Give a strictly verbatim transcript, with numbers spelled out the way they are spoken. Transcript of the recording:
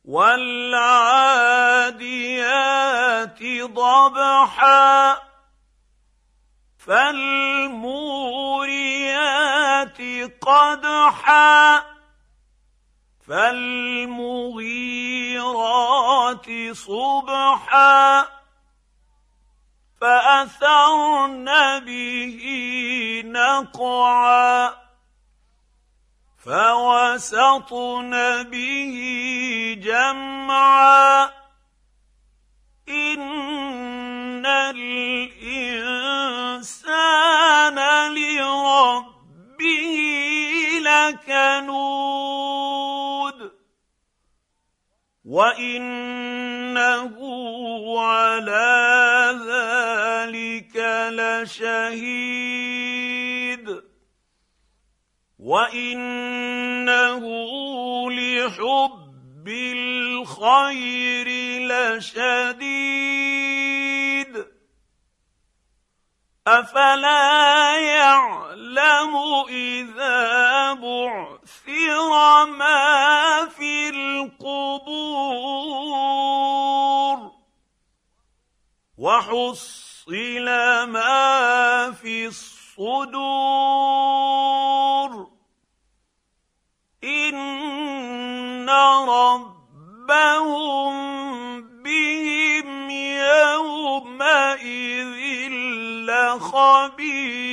وَالْعَادِيَاتِ ضَبْحًا فَالْمُورِيَاتِ قَدْحًا فَالْمُغِيرَاتِ صُبْحًا فَأَثَرْنَ بِهِ نَقْعًا فَوَسَطْنَ بِهِ جَمْعًا إِنَّ الْإِنسَانَ لِرَبِّهِ لَكَنُودٌ وَإِنَّهُ عَلَىٰ ذَٰلِكَ لَشَهِيدٌ وَإِنَّهُ لِحُبِّ الْخَيْرِ لَشَدِيدٌ أَفَلَا يَعْلَمُ إِذَا بُعْثِرَ مَا فِي الْقُبُورِ وَحُصِّلَ مَا فِي الصُّدُورِ إِنَّ رَبَّهُم بِهِمْ يَوْمَئِذٍ لَّخَبِيرٌ